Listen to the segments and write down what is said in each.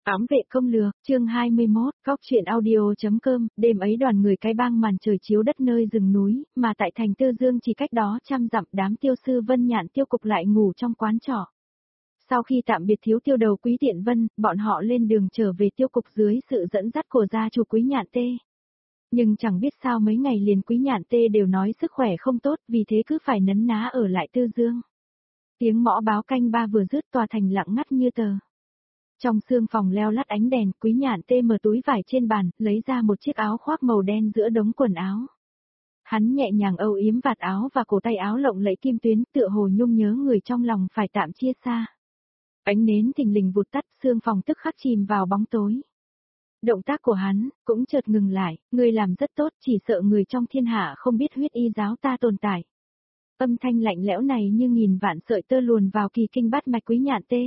Ám vệ công lừa, chương 21, góc truyện audio.com, đêm ấy đoàn người cái bang màn trời chiếu đất nơi rừng núi, mà tại thành Tư Dương chỉ cách đó trăm dặm đám tiêu sư Vân Nhạn tiêu cục lại ngủ trong quán trọ. Sau khi tạm biệt thiếu tiêu đầu Quý Tiện Vân, bọn họ lên đường trở về tiêu cục dưới sự dẫn dắt của gia chủ Quý Nhạn Tê. Nhưng chẳng biết sao mấy ngày liền Quý Nhạn Tê đều nói sức khỏe không tốt, vì thế cứ phải nấn ná ở lại Tư Dương. Tiếng mõ báo canh ba vừa dứt tòa thành lặng ngắt như tờ. Trong sương phòng leo lắt ánh đèn, Quý Nhạn Tê mở túi vải trên bàn, lấy ra một chiếc áo khoác màu đen giữa đống quần áo. Hắn nhẹ nhàng âu yếm vạt áo và cổ tay áo lộng lẫy kim tuyến, tựa hồ nhung nhớ người trong lòng phải tạm chia xa. Ánh nến thình lình vụt tắt, sương phòng tức khắc chìm vào bóng tối. Động tác của hắn cũng chợt ngừng lại, người làm rất tốt, chỉ sợ người trong thiên hạ không biết huyết y giáo ta tồn tại. Âm thanh lạnh lẽo này như nghìn vạn sợi tơ luồn vào kỳ kinh bát mạch Quý Nhạn Tê.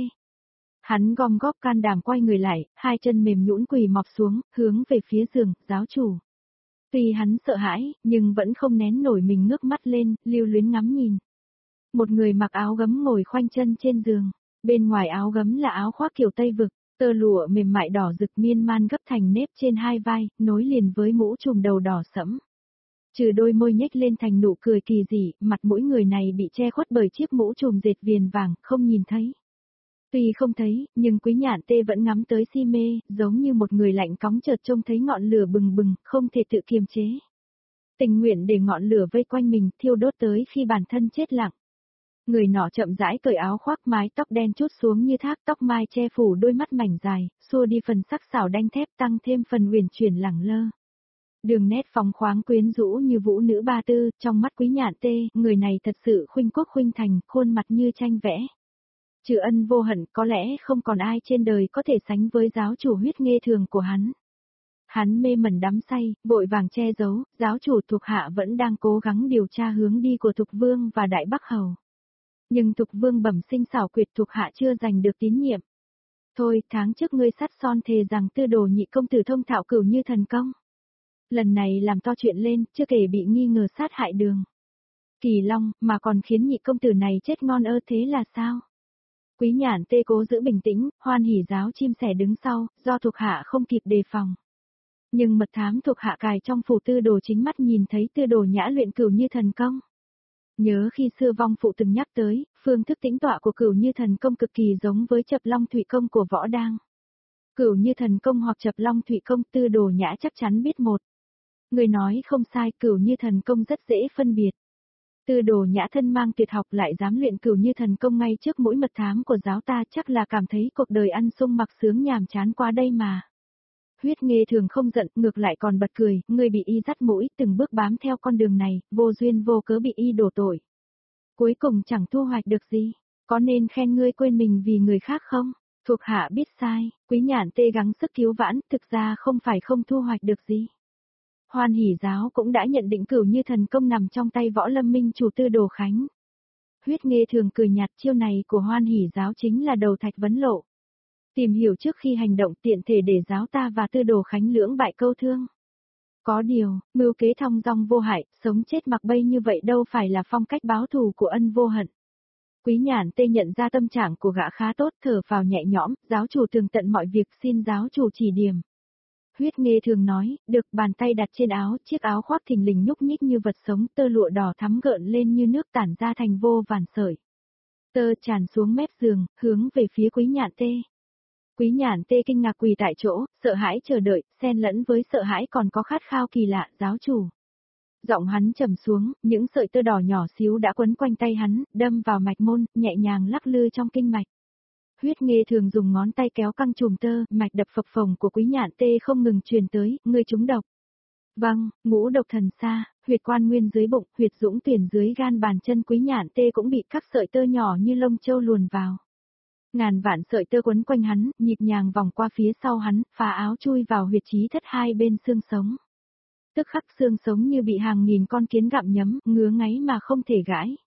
Hắn gom góp can đảm quay người lại, hai chân mềm nhũn quỳ mọp xuống, hướng về phía giường, giáo chủ. Tuy hắn sợ hãi, nhưng vẫn không nén nổi mình ngước mắt lên, lưu luyến ngắm nhìn. Một người mặc áo gấm ngồi khoanh chân trên giường, bên ngoài áo gấm là áo khoác kiểu Tây Vực, tơ lụa mềm mại đỏ rực miên man gấp thành nếp trên hai vai, nối liền với mũ trùm đầu đỏ sẫm. Trừ đôi môi nhếch lên thành nụ cười kỳ dị, mặt mũi người này bị che khuất bởi chiếc mũ trùm dệt viền vàng, không nhìn thấy. Tuy không thấy, nhưng Quý Nhạn Tê vẫn ngắm tới si mê, giống như một người lạnh cóng chợt trông thấy ngọn lửa bừng bừng, không thể tự kiềm chế. Tình nguyện để ngọn lửa vây quanh mình, thiêu đốt tới khi bản thân chết lặng. Người nọ chậm rãi cởi áo khoác, mái tóc đen trút xuống như thác, tóc mai che phủ đôi mắt mảnh dài, xua đi phần sắc sảo đanh thép, tăng thêm phần uyển chuyển lẳng lơ. Đường nét phóng khoáng quyến rũ như vũ nữ ba tư, trong mắt Quý Nhạn Tê, người này thật sự khuynh quốc khuynh thành, khuôn mặt như tranh vẽ. Trừ Ân Vô Hận, có lẽ không còn ai trên đời có thể sánh với giáo chủ huyết nghê thường của hắn. Hắn mê mẩn đắm say, vội vàng che giấu, giáo chủ thuộc hạ vẫn đang cố gắng điều tra hướng đi của Thục Vương và Đại Bắc Hầu. Nhưng Thục Vương bẩm sinh xảo quyệt, thuộc hạ chưa giành được tín nhiệm. Thôi, tháng trước ngươi sắt son thề rằng Tư Đồ nhị công tử thông thạo cửu như thần công. Lần này làm to chuyện lên, chưa kể bị nghi ngờ sát hại Đường Kỳ Long, mà còn khiến nhị công tử này chết ngon ơ, thế là sao? Quý Nhạn Tê cố giữ bình tĩnh, hoan hỉ giáo chim sẻ đứng sau, do thuộc hạ không kịp đề phòng. Nhưng mật thám thuộc hạ cài trong phủ Tư Đồ chính mắt nhìn thấy Tư Đồ nhã luyện cửu như thần công. Nhớ khi xưa vong phụ từng nhắc tới, phương thức tĩnh tọa của cửu như thần công cực kỳ giống với Chập Long Thụy công của Võ Đang. Cửu như thần công hoặc Chập Long Thụy công, Tư Đồ nhã chắc chắn biết một. Người nói không sai, cửu như thần công rất dễ phân biệt. Tư Đồ nhã thân mang tuyệt học lại dám luyện cửu như thần công ngay trước mũi mật thám của giáo ta, chắc là cảm thấy cuộc đời ăn sung mặc sướng nhàm chán quá đây mà. Huyết nghê thường không giận, ngược lại còn bật cười, ngươi bị y dắt mũi, từng bước bám theo con đường này, vô duyên vô cớ bị y đổ tội. Cuối cùng chẳng thu hoạch được gì, có nên khen ngươi quên mình vì người khác không? Thuộc hạ biết sai, Quý Nhạn Tê gắng sức cứu vãn, thực ra không phải không thu hoạch được gì. Hoan hỉ giáo cũng đã nhận định cửu như thần công nằm trong tay Võ Lâm Minh chủ Tư Đồ Khánh. Huyết nghê thường cười nhạt, chiêu này của hoan hỉ giáo chính là đầu thạch vấn lộ. Tìm hiểu trước khi hành động, tiện thể để giáo ta và Tư Đồ Khánh lưỡng bại câu thương. Có điều, mưu kế thong dong vô hại, sống chết mặc bay như vậy đâu phải là phong cách báo thù của Ân Vô Hận. Quý Nhạn Tê nhận ra tâm trạng của gã khá tốt, thở phào nhẹ nhõm, giáo chủ tường tận mọi việc, xin giáo chủ chỉ điểm. Huyết nghê thường nói, được, bàn tay đặt trên áo, chiếc áo khoác thình lình nhúc nhích như vật sống, tơ lụa đỏ thắm gợn lên như nước tản ra thành vô vàn sợi. Tơ tràn xuống mép giường, hướng về phía Quý Nhạn Tê. Quý Nhạn Tê kinh ngạc quỳ tại chỗ, sợ hãi chờ đợi, xen lẫn với sợ hãi còn có khát khao kỳ lạ, giáo chủ. Giọng hắn trầm xuống, những sợi tơ đỏ nhỏ xíu đã quấn quanh tay hắn, đâm vào mạch môn, nhẹ nhàng lắc lư trong kinh mạch. Huyết nghê thường dùng ngón tay kéo căng chùm tơ, mạch đập phập phồng của Quý Nhạn Tê không ngừng truyền tới, ngươi trúng độc. Vâng, ngũ độc thần xa, huyệt quan nguyên dưới bụng, huyệt dũng tuyển dưới gan bàn chân Quý Nhạn Tê cũng bị các sợi tơ nhỏ như lông châu luồn vào. Ngàn vạn sợi tơ quấn quanh hắn, nhịp nhàng vòng qua phía sau hắn, phá áo chui vào huyệt chí thất hai bên xương sống. Tức khắc xương sống như bị hàng nghìn con kiến gặm nhấm, ngứa ngáy mà không thể gãi.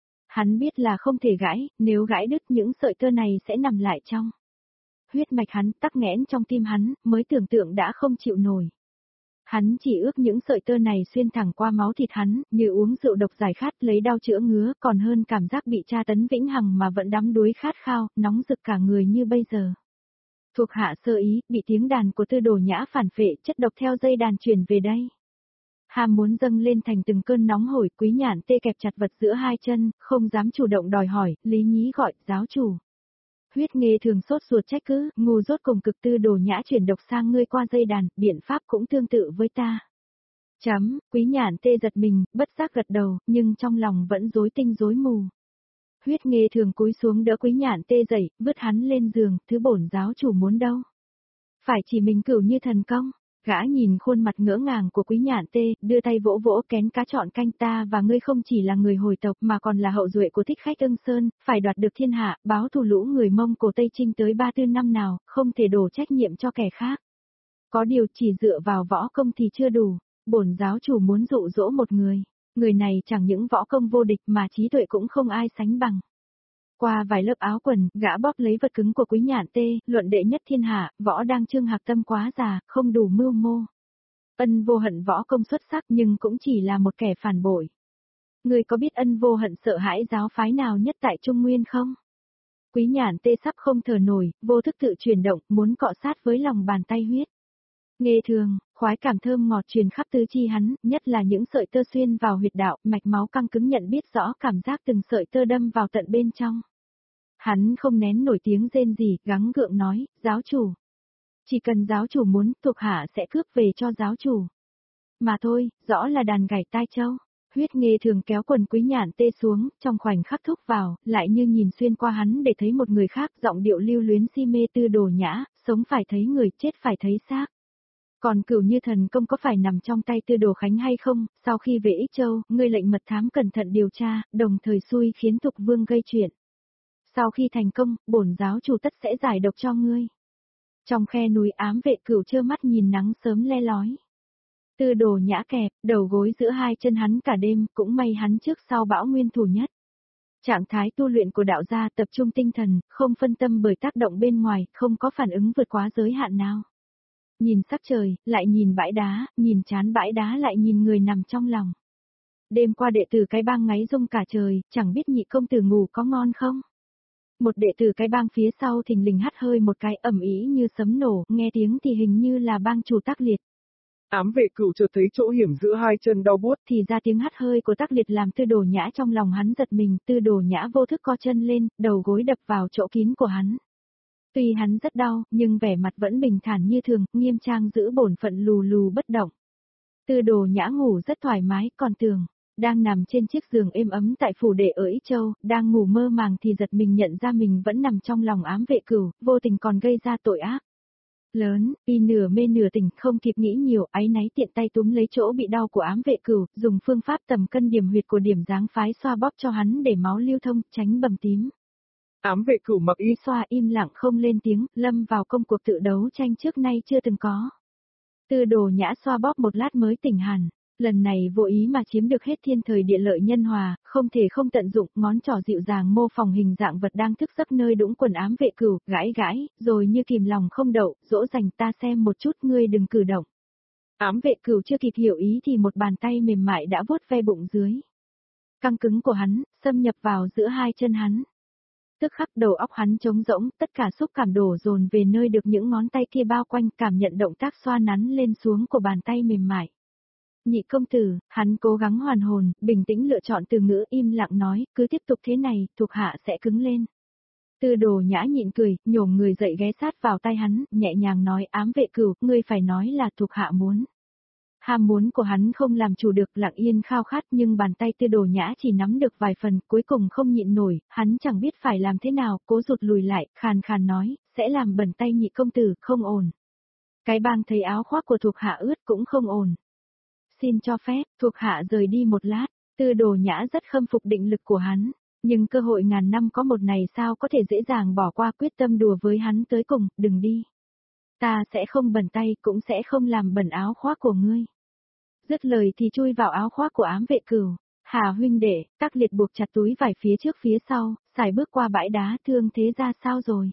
Hắn biết là không thể gãi, nếu gãi đứt những sợi tơ này sẽ nằm lại trong huyết mạch hắn, tắc nghẽn trong tim hắn, mới tưởng tượng đã không chịu nổi. Hắn chỉ ước những sợi tơ này xuyên thẳng qua máu thịt hắn, như uống rượu độc giải khát lấy đau chữa ngứa, còn hơn cảm giác bị tra tấn vĩnh hằng mà vẫn đắm đuối khát khao, nóng rực cả người như bây giờ. Thuộc hạ sơ ý, bị tiếng đàn của Tư Đồ Nhã phản phệ, chất độc theo dây đàn truyền về đây. Ham muốn dâng lên thành từng cơn nóng hổi, Quý Nhạn Tê kẹp chặt vật giữa hai chân, không dám chủ động đòi hỏi, Lý Nhí gọi, giáo chủ. Huyết Nghê thường sốt ruột trách cứ, ngu rốt cùng cực Tư Đồ Nhã chuyển độc sang ngươi qua dây đàn, biện pháp cũng tương tự với ta. Quý Nhạn Tê giật mình, bất giác gật đầu, nhưng trong lòng vẫn rối tinh rối mù. Huyết Nghê thường cúi xuống đỡ Quý Nhạn Tê dậy, vứt hắn lên giường, thứ bổn giáo chủ muốn đâu. Phải chỉ mình cửu như thần công. Gã nhìn khuôn mặt ngỡ ngàng của Quý Nhạn Tê, đưa tay vỗ vỗ kén cá chọn canh, ta và ngươi không chỉ là người hồi tộc mà còn là hậu duệ của Thích Khách Ưng Sơn, phải đoạt được thiên hạ, báo thù lũ người Mông Cổ Tây Trinh tới 34 năm nào, không thể đổ trách nhiệm cho kẻ khác. Có điều chỉ dựa vào võ công thì chưa đủ, bổn giáo chủ muốn dụ dỗ một người này chẳng những võ công vô địch mà trí tuệ cũng không ai sánh bằng. Qua vài lớp áo quần, gã bóp lấy vật cứng của Quý Nhạn Tê, luận đệ nhất thiên hạ, võ đang trương hạc tâm quá già, không đủ mưu mô. Ân Vô Hận võ công xuất sắc nhưng cũng chỉ là một kẻ phản bội. Người có biết Ân Vô Hận sợ hãi giáo phái nào nhất tại Trung Nguyên không? Quý Nhạn Tê sắp không thở nổi, vô thức tự chuyển động, muốn cọ sát với lòng bàn tay huyết. Nghê thường, khoái cảm thơm ngọt truyền khắp tứ chi hắn, nhất là những sợi tơ xuyên vào huyệt đạo, mạch máu căng cứng nhận biết rõ cảm giác từng sợi tơ đâm vào tận bên trong. Hắn không nén nổi tiếng rên gì, gắng gượng nói, giáo chủ. Chỉ cần giáo chủ muốn, thuộc hạ sẽ cướp về cho giáo chủ. Mà thôi, rõ là đàn gảy tai châu. Huyết Nghê thường kéo quần Quý Nhạn Tê xuống, trong khoảnh khắc thúc vào, lại như nhìn xuyên qua hắn để thấy một người khác, giọng điệu lưu luyến si mê Tư Đồ Nhã, sống phải thấy người, chết phải thấy xác. Còn cửu như thần công có phải nằm trong tay Tư Đồ Khánh hay không, sau khi về Ích Châu, ngươi lệnh mật thám cẩn thận điều tra, đồng thời xui khiến Thục Vương gây chuyện. Sau khi thành công, bổn giáo chủ tất sẽ giải độc cho ngươi. Trong khe núi ám vệ cửu trơ mắt nhìn nắng sớm le lói. Tư Đồ Nhã kẹp, đầu gối giữa hai chân hắn cả đêm, cũng may hắn trước sau bão nguyên thủ nhất. Trạng thái tu luyện của đạo gia tập trung tinh thần, không phân tâm bởi tác động bên ngoài, không có phản ứng vượt quá giới hạn nào. Nhìn sắc trời, lại nhìn bãi đá, nhìn chán bãi đá lại nhìn người nằm trong lòng. Đêm qua đệ tử cái bang ngáy rung cả trời, chẳng biết nhị công tử ngủ có ngon không? Một đệ tử cái bang phía sau thình lình hắt hơi một cái ầm ĩ như sấm nổ, nghe tiếng thì hình như là bang chủ Tác Liệt. Ám vệ cửu chợt thấy chỗ hiểm giữa hai chân đau buốt, thì ra tiếng hắt hơi của Tác Liệt làm Tư Đồ Nhã trong lòng hắn giật mình, Tư Đồ Nhã vô thức co chân lên, đầu gối đập vào chỗ kín của hắn. Tuy hắn rất đau, nhưng vẻ mặt vẫn bình thản như thường, nghiêm trang giữ bổn phận lù lù bất động. Tư Đồ Nhã ngủ rất thoải mái, còn tưởng đang nằm trên chiếc giường êm ấm tại phủ đệ ở Ích Châu, đang ngủ mơ màng thì giật mình nhận ra mình vẫn nằm trong lòng ám vệ cửu, vô tình còn gây ra tội ác lớn, y nửa mê nửa tỉnh, không kịp nghĩ nhiều, áy náy tiện tay túm lấy chỗ bị đau của ám vệ cửu, dùng phương pháp tầm cân điểm huyệt của điểm dáng phái xoa bóp cho hắn để máu lưu thông, tránh bầm tím. Ám vệ cửu mặc y xoa im lặng không lên tiếng, lâm vào công cuộc tự đấu tranh trước nay chưa từng có. Tư Đồ Nhã xoa bóp một lát mới tỉnh hẳn. Lần này vô ý mà chiếm được hết thiên thời địa lợi nhân hòa, không thể không tận dụng, ngón trỏ dịu dàng mô phỏng hình dạng vật đang thức giấc nơi đũng quần ám vệ cửu, gãi gãi, rồi như kìm lòng không đậu, dỗ dành ta xem một chút ngươi đừng cử động. Ám vệ cửu chưa kịp hiểu ý thì một bàn tay mềm mại đã vuốt ve bụng dưới. Căng cứng của hắn, xâm nhập vào giữa hai chân hắn. Tức khắc đầu óc hắn trống rỗng, tất cả xúc cảm đổ dồn về nơi được những ngón tay kia bao quanh, cảm nhận động tác xoa nắn lên xuống của bàn tay mềm mại. Nhị công tử, hắn cố gắng hoàn hồn, bình tĩnh lựa chọn từ ngữ im lặng nói, cứ tiếp tục thế này, thuộc hạ sẽ cứng lên. Tư Đồ Nhã nhịn cười, nhổm người dậy ghé sát vào tay hắn, nhẹ nhàng nói, ám vệ cửu, ngươi phải nói là thuộc hạ muốn. Ham muốn của hắn không làm chủ được, lặng yên khao khát, nhưng bàn tay Tư Đồ Nhã chỉ nắm được vài phần, cuối cùng không nhịn nổi, hắn chẳng biết phải làm thế nào, cố rụt lùi lại, khàn khàn nói, sẽ làm bẩn tay nhị công tử, không ổn. Cái bang thấy áo khoác của thuộc hạ ướt cũng không ổn. Xin cho phép, thuộc hạ rời đi một lát, Tư Đồ Nhã rất khâm phục định lực của hắn, nhưng cơ hội ngàn năm có một này sao có thể dễ dàng bỏ qua, quyết tâm đùa với hắn tới cùng, đừng đi. Ta sẽ không bẩn tay, cũng sẽ không làm bẩn áo khoác của ngươi. Dứt lời thì chui vào áo khoác của ám vệ cửu. Hà huynh đệ, Tác Liệt buộc chặt túi vải phía trước phía sau, xài bước qua bãi đá, thương thế ra sao rồi?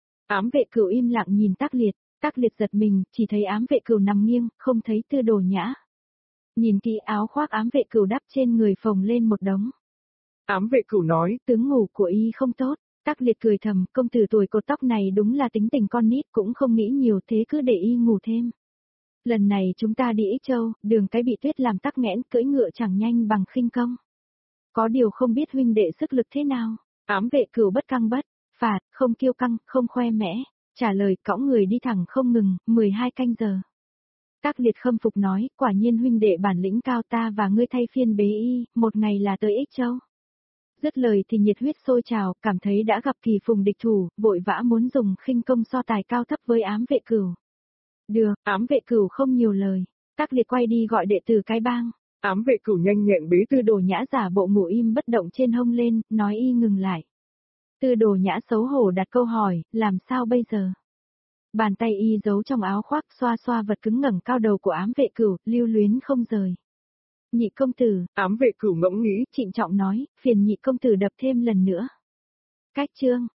Ám vệ cửu im lặng nhìn Tác Liệt giật mình, chỉ thấy ám vệ cửu nằm nghiêng, không thấy Tư Đồ Nhã. Nhìn kỹ áo khoác ám vệ cửu đắp trên người phồng lên một đống. Ám vệ cửu nói, tướng ngủ của y không tốt, Tắc Liệt cười thầm, công tử tuổi cột tóc này đúng là tính tình con nít, cũng không nghĩ nhiều thế cứ để y ngủ thêm. Lần này chúng ta đi Ích Châu, đường cái bị tuyết làm tắc nghẽn, cưỡi ngựa chẳng nhanh bằng khinh công. Có điều không biết huynh đệ sức lực thế nào. Ám Vệ Cửu bất căng bất phạt, không kiêu căng, không khoe mẽ, trả lời cõng người đi thẳng không ngừng, 12 canh giờ. Tắc Liệt khâm phục nói, quả nhiên huynh đệ bản lĩnh cao, ta và ngươi thay phiên bế y, một ngày là tới Ích Châu. Dứt lời thì nhiệt huyết sôi trào, cảm thấy đã gặp kỳ phùng địch thủ, vội vã muốn dùng khinh công so tài cao thấp với Ám Vệ Cửu. Được, Ám Vệ Cửu không nhiều lời. Tắc Liệt quay đi gọi đệ tử cái bang. Ám Vệ Cửu nhanh nhẹn bế Tư Đồ Nhã giả bộ ngủ im bất động trên hông lên, nói y ngừng lại. Tư Đồ Nhã xấu hổ đặt câu hỏi, làm sao bây giờ? Bàn tay y giấu trong áo khoác, xoa xoa vật cứng ngẩng cao đầu của Ám Vệ Cửu, lưu luyến không rời. Nhị công tử, Ám Vệ Cửu ngẫm nghĩ, trịnh trọng nói, phiền nhị công tử đập thêm lần nữa. Cách chương